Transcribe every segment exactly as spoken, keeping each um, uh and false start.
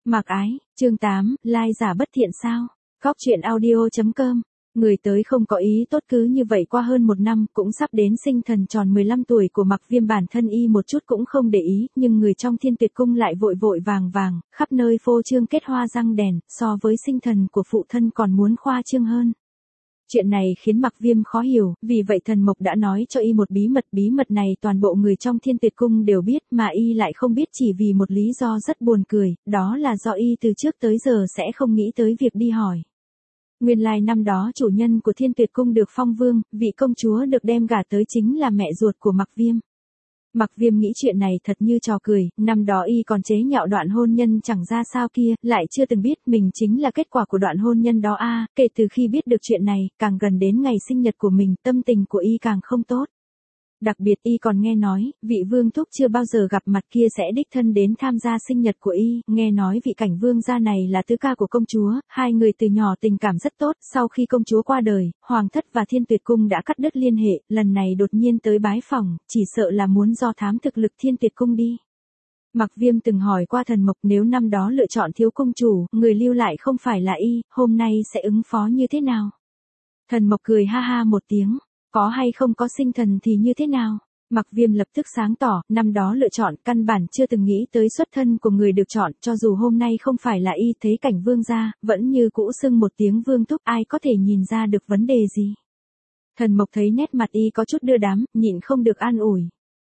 Mặc ái, chương tám, lai giả bất thiện sao? Góc truyện audio.com. Người tới không có ý tốt cứ như vậy qua hơn một năm cũng sắp đến sinh thần tròn mười lăm tuổi của Mặc Viêm, bản thân y một chút cũng không để ý, nhưng người trong Thiên Tuyệt Cung lại vội vội vàng vàng, khắp nơi phô trương kết hoa răng đèn, so với sinh thần của phụ thân còn muốn khoa trương hơn. Chuyện này khiến Mặc Viêm khó hiểu, vì vậy Thần Mộc đã nói cho y một bí mật, bí mật này toàn bộ người trong Thiên Tuyệt Cung đều biết mà y lại không biết chỉ vì một lý do rất buồn cười, đó là do y từ trước tới giờ sẽ không nghĩ tới việc đi hỏi. Nguyên lai năm đó chủ nhân của Thiên Tuyệt Cung được phong vương, vị công chúa được đem gả tới chính là mẹ ruột của Mặc Viêm. Mặc Viêm nghĩ chuyện này thật như trò cười, năm đó y còn chế nhạo đoạn hôn nhân chẳng ra sao kia, lại chưa từng biết mình chính là kết quả của đoạn hôn nhân đó a. Kể từ khi biết được chuyện này, càng gần đến ngày sinh nhật của mình, tâm tình của y càng không tốt. Đặc biệt y còn nghe nói, vị vương thúc chưa bao giờ gặp mặt kia sẽ đích thân đến tham gia sinh nhật của y, nghe nói vị cảnh vương gia này là tứ ca của công chúa, hai người từ nhỏ tình cảm rất tốt, sau khi công chúa qua đời, Hoàng thất và Thiên Tuyệt Cung đã cắt đứt liên hệ, lần này đột nhiên tới bái phỏng, chỉ sợ là muốn do thám thực lực Thiên Tuyệt Cung đi. Mặc Viêm từng hỏi qua Thần Mộc nếu năm đó lựa chọn thiếu công chủ, người lưu lại không phải là y, hôm nay sẽ ứng phó như thế nào? Thần Mộc cười ha ha một tiếng. Có hay không có sinh thần thì như thế nào? Mặc Viêm lập tức sáng tỏ, năm đó lựa chọn căn bản chưa từng nghĩ tới xuất thân của người được chọn, cho dù hôm nay không phải là y, thấy cảnh vương gia, vẫn như cũ xưng một tiếng vương thúc, ai có thể nhìn ra được vấn đề gì. Thần Mộc thấy nét mặt y có chút đưa đám, nhịn không được an ủi.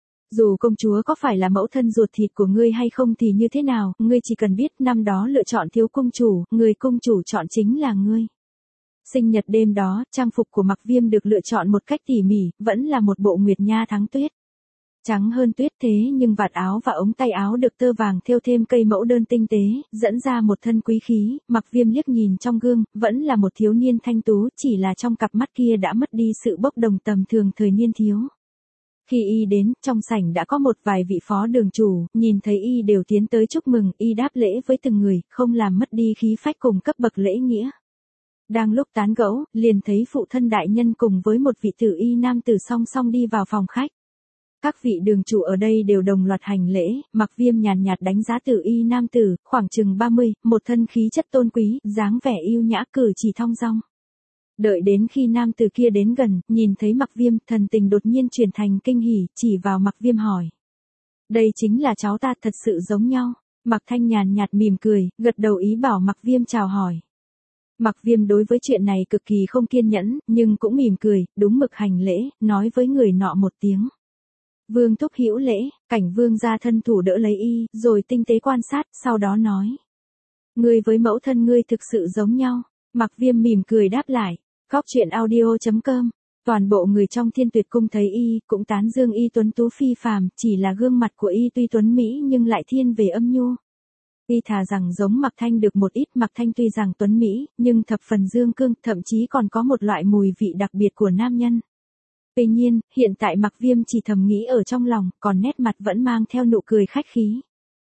Dù công chúa có phải là mẫu thân ruột thịt của ngươi hay không thì như thế nào, ngươi chỉ cần biết năm đó lựa chọn thiếu cung chủ, người cung chủ chọn chính là ngươi. Sinh nhật đêm đó, trang phục của Mặc Viêm được lựa chọn một cách tỉ mỉ, vẫn là một bộ nguyệt nha thắng tuyết. Trắng hơn tuyết thế nhưng vạt áo và ống tay áo được tơ vàng thêu thêm cây mẫu đơn tinh tế, dẫn ra một thân quý khí. Mặc Viêm liếc nhìn trong gương, vẫn là một thiếu niên thanh tú, chỉ là trong cặp mắt kia đã mất đi sự bốc đồng tầm thường thời niên thiếu. Khi y đến, trong sảnh đã có một vài vị phó đường chủ, nhìn thấy y đều tiến tới chúc mừng, y đáp lễ với từng người, không làm mất đi khí phách cùng cấp bậc lễ nghĩa. Đang lúc tán gẫu, liền thấy phụ thân đại nhân cùng với một vị tử y nam tử song song đi vào phòng khách. Các vị đường chủ ở đây đều đồng loạt hành lễ, Mặc Viêm nhàn nhạt đánh giá tử y nam tử, khoảng chừng ba mươi, một thân khí chất tôn quý, dáng vẻ yêu nhã, cử chỉ thong dong. Đợi đến khi nam tử kia đến gần, nhìn thấy Mặc Viêm, thần tình đột nhiên chuyển thành kinh hỉ, chỉ vào Mặc Viêm hỏi. Đây chính là cháu ta, thật sự giống nhau. Mặc Thanh nhàn nhạt mỉm cười, gật đầu ý bảo Mặc Viêm chào hỏi. Mặc Viêm đối với chuyện này cực kỳ không kiên nhẫn, nhưng cũng mỉm cười, đúng mực hành lễ, nói với người nọ một tiếng. Vương thúc hữu lễ, cảnh vương gia thân thủ đỡ lấy y, rồi tinh tế quan sát, sau đó nói. Ngươi với mẫu thân ngươi thực sự giống nhau. Mặc Viêm mỉm cười đáp lại. Góc truyện audio.com. Toàn bộ người trong Thiên Tuyệt Cung thấy y, cũng tán dương y tuấn tú phi phàm, chỉ là gương mặt của y tuy tuấn mỹ nhưng lại thiên về âm nhu. Y thà rằng giống Mặc Thanh được một ít, Mặc Thanh tuy rằng tuấn mỹ, nhưng thập phần dương cương, thậm chí còn có một loại mùi vị đặc biệt của nam nhân. Tuy nhiên, hiện tại Mặc Viêm chỉ thầm nghĩ ở trong lòng, còn nét mặt vẫn mang theo nụ cười khách khí.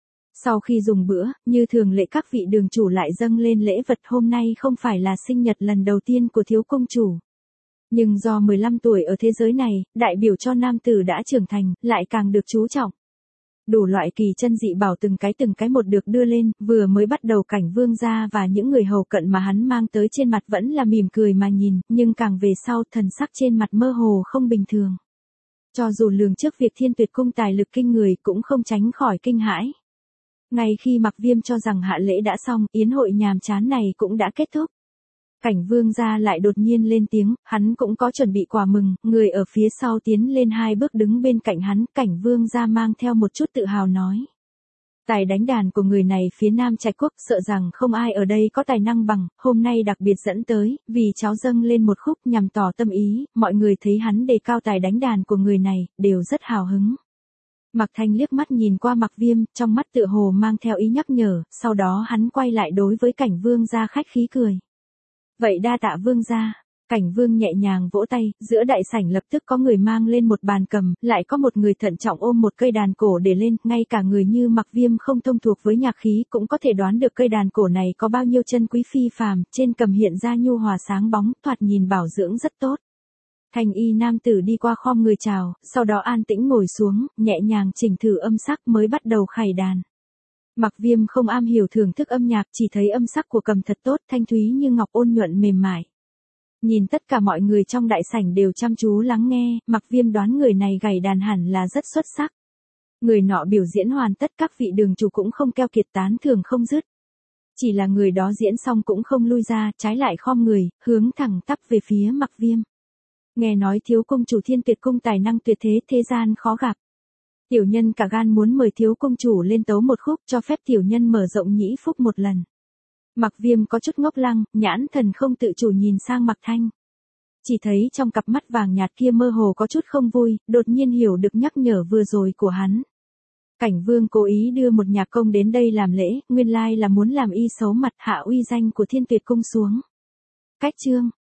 Sau khi dùng bữa, như thường lệ các vị đường chủ lại dâng lên lễ vật, hôm nay không phải là sinh nhật lần đầu tiên của thiếu công chủ. Nhưng do mười lăm tuổi ở thế giới này, đại biểu cho nam tử đã trưởng thành, lại càng được chú trọng. Đủ loại kỳ chân dị bảo từng cái từng cái một được đưa lên, vừa mới bắt đầu cảnh vương gia và những người hầu cận mà hắn mang tới trên mặt vẫn là mỉm cười mà nhìn, nhưng càng về sau thần sắc trên mặt mơ hồ không bình thường. Cho dù lường trước việc Thiên Tuyệt Cung tài lực kinh người cũng không tránh khỏi kinh hãi. Ngay khi Mặc Viêm cho rằng hạ lễ đã xong, yến hội nhàm chán này cũng đã kết thúc. Cảnh vương gia lại đột nhiên lên tiếng, hắn cũng có chuẩn bị quà mừng, người ở phía sau tiến lên hai bước đứng bên cạnh hắn, cảnh vương gia mang theo một chút tự hào nói. Tài đánh đàn của người này phía Nam Trạch Quốc, sợ rằng không ai ở đây có tài năng bằng, hôm nay đặc biệt dẫn tới, vì cháu dâng lên một khúc nhằm tỏ tâm ý, mọi người thấy hắn đề cao tài đánh đàn của người này, đều rất hào hứng. Mặc Thanh liếc mắt nhìn qua Mặc Viêm, trong mắt tựa hồ mang theo ý nhắc nhở, sau đó hắn quay lại đối với cảnh vương gia khách khí cười. Vậy đa tạ vương gia. Cảnh vương nhẹ nhàng vỗ tay, giữa đại sảnh lập tức có người mang lên một bàn cầm, lại có một người thận trọng ôm một cây đàn cổ để lên, ngay cả người như Mặc Viêm không thông thuộc với nhạc khí cũng có thể đoán được cây đàn cổ này có bao nhiêu chân quý phi phàm, trên cầm hiện ra nhu hòa sáng bóng, thoạt nhìn bảo dưỡng rất tốt. Thanh y nam tử đi qua khom người chào, sau đó an tĩnh ngồi xuống, nhẹ nhàng chỉnh thử âm sắc mới bắt đầu khải đàn. Mặc Viêm không am hiểu thưởng thức âm nhạc, chỉ thấy âm sắc của cầm thật tốt, thanh thúy như ngọc, ôn nhuận mềm mại. Nhìn tất cả mọi người trong đại sảnh đều chăm chú lắng nghe, Mặc Viêm đoán người này gảy đàn hẳn là rất xuất sắc. Người nọ biểu diễn hoàn tất, các vị đường chủ cũng không keo kiệt, tán thưởng không dứt. Chỉ là người đó diễn xong cũng không lui ra, trái lại khom người, hướng thẳng tắp về phía Mặc Viêm. Nghe nói thiếu công chủ Thiên Tuyệt Cung tài năng tuyệt thế, thế gian khó gặp. Tiểu nhân cả gan muốn mời thiếu công chủ lên tấu một khúc, cho phép tiểu nhân mở rộng nhĩ phúc một lần. Mặc Viêm có chút ngốc lăng, nhãn thần không tự chủ nhìn sang Mặc Thanh. Chỉ thấy trong cặp mắt vàng nhạt kia mơ hồ có chút không vui, đột nhiên hiểu được nhắc nhở vừa rồi của hắn. Cảnh Vương cố ý đưa một nhạc công đến đây làm lễ, nguyên lai là muốn làm y xấu mặt, hạ uy danh của Thiên Tuyệt Cung xuống. Cách chương